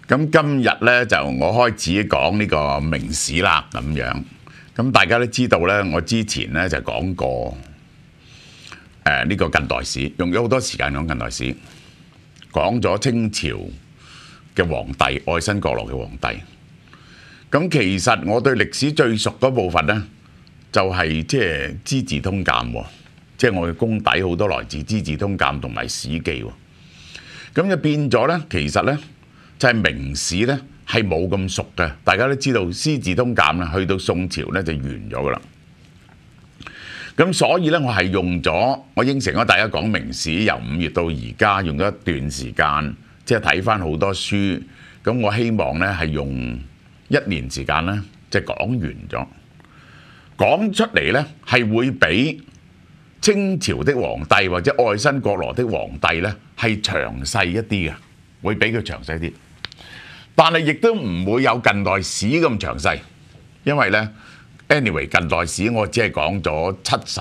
咁今日咧就我開始講呢個明史啦，咁樣。咁大家都知道咧，我之前咧就講過呢個近代史，用咗好多時間講近代史，講咗清朝嘅皇帝愛新覺羅嘅皇帝。咁其實我對歷史最熟嗰部分咧，就係即係《資治通鑑》喎，即係我嘅功底好多來自《資治通鑑》同埋《史記》喎。咁就變咗咧，其實咧。就係明史咧，係冇咁熟嘅。大家都知道《資治通鑑》啦，去到宋朝咧就完咗噶啦。咁所以咧，我係用咗，我應承咗大家講明史，由5月到而家，用咗一段時間，即係睇翻好多書。咁我希望咧係用1年時間咧，即係講完咗，講出嚟咧係會比清朝的皇帝或者愛新覺羅的皇帝咧係詳細一啲嘅，會比佢詳細啲。但係亦都唔會有近代史咁詳細，因為呢 anyway 近代史我只係講咗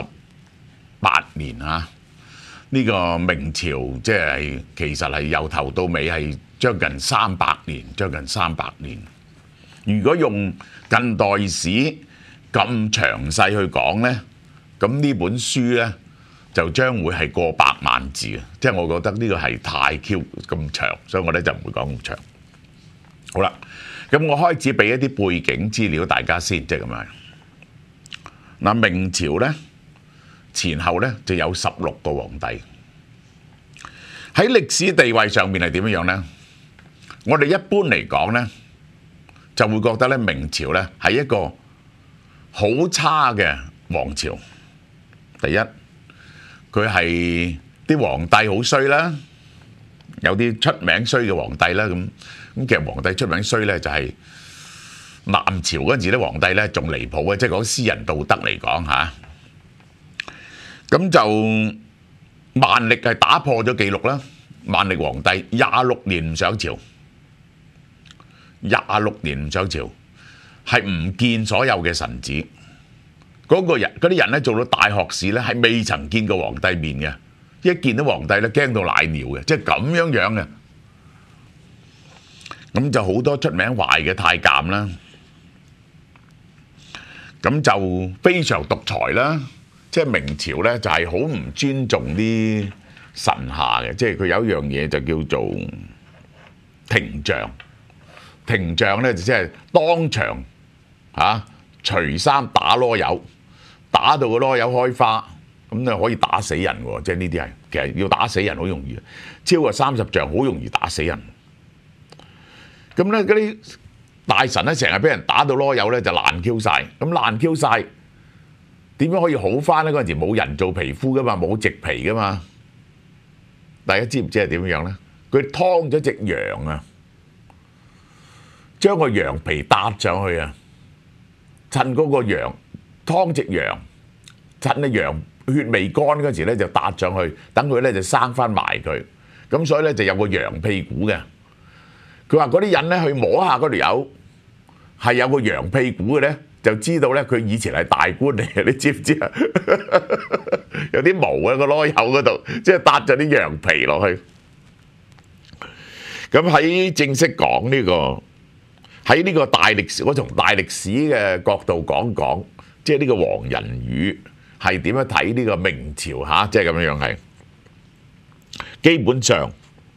78年啊，呢個明朝即係其實係由頭到尾係將近300年，將近300年。如果用近代史咁詳細去講呢，咁呢本書呢就將會係過百萬字嘅，即係我覺得呢個係太 Q 咁長，所以我呢就唔會講咁長。好啦，咁我開始俾一啲背景資料大家先，即係咁樣。嗱，明朝咧前後咧就有16個皇帝。喺歷史地位上面係點樣咧？我哋一般嚟講咧，就會覺得咧明朝咧係一個好差嘅王朝。第一，佢係啲皇帝好衰啦，有啲出名衰嘅皇帝啦咁。咁其實皇帝出名衰咧，就係南朝嗰陣時啲皇帝咧仲離譜嘅，即係講私人道德嚟講嚇。咁就萬曆係打破咗記錄啦。萬曆皇帝26年唔上朝，26年唔上朝，係唔見所有嘅臣子。嗰啲人咧做到大學士咧，係未曾見過皇帝面嘅，一見到皇帝咧驚到瀨尿嘅，即係咁樣樣嘅。咁就好多出名壞嘅太監啦，咁就非常獨裁啦。即係明朝咧就係好唔尊重啲臣下嘅，即係佢有一樣嘢就叫做廷杖。廷杖咧就即係當場除衫打籮柚，打到個籮柚開花，咁就可以打死人喎。即係呢啲係其實要打死人好容易，超過30杖好容易打死人。咁咧嗰啲大臣咧成日俾人打到籮柚咧就爛 Q 晒，咁爛 Q 晒點樣可以好翻咧？嗰陣時冇人造皮膚噶嘛，冇植皮噶嘛。大家知唔知係點樣咧？佢劏咗隻羊啊，將個羊皮搭上去啊，趁嗰個羊劏隻羊，趁啲羊血未乾嗰陣時咧就搭上去，等佢咧就生翻埋佢。咁所以咧就有個羊屁股嘅。佢話嗰啲人咧去摸下嗰條友係有個羊屁股嘅咧，就知道咧佢以前係大官嚟嘅，你知唔知啊？有啲毛喺個籮柚嗰度，即係搭咗啲羊皮落去。咁喺正式講呢個喺呢個大歷史，我從大歷史嘅角度講講，即係呢個黃仁宇係點樣睇呢個明朝嚇，即係咁樣樣係基本上。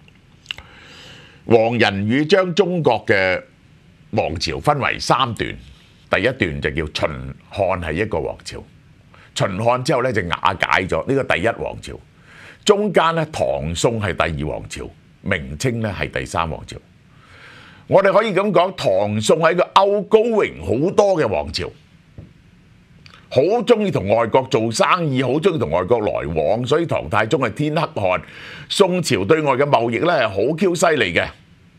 黃仁宇將中國嘅王朝分為3段，第一段就叫秦漢係一個王朝，秦漢之後咧就瓦解咗，呢個第一王朝。中間咧唐宋係第2王朝，明清咧係第3王朝。我哋可以咁講，唐宋係一個高榮好多嘅王朝，好中意同外國做生意，好中意同外國來往，所以唐太宗係天可汗。宋朝對外嘅貿易咧係好 Q 犀利嘅，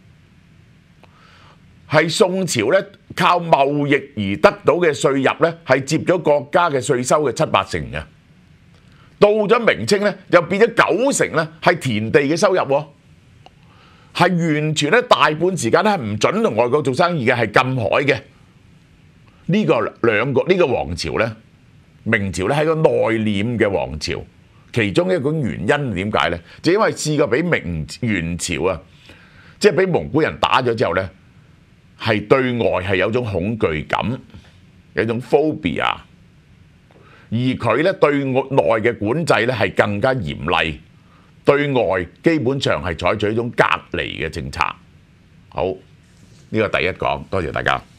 係宋朝咧靠貿易而得到嘅稅入咧係接咗國家嘅稅收嘅7-8成嘅。到咗明清咧又變咗9成咧係田地嘅收入喎，係完全咧大半時間咧係唔準同外國做生意嘅，係禁海嘅。呢個王朝咧，明朝咧係個內斂嘅王朝。其中一個原因點解咧？就因為試過俾元朝啊即係俾蒙古人打咗之後呢，係對外係有種恐懼感，有種 phobia， 而佢呢對內嘅管制呢係更加嚴厲，對外基本上係採取一種隔離嘅政策。好，呢個第一講，多謝大家。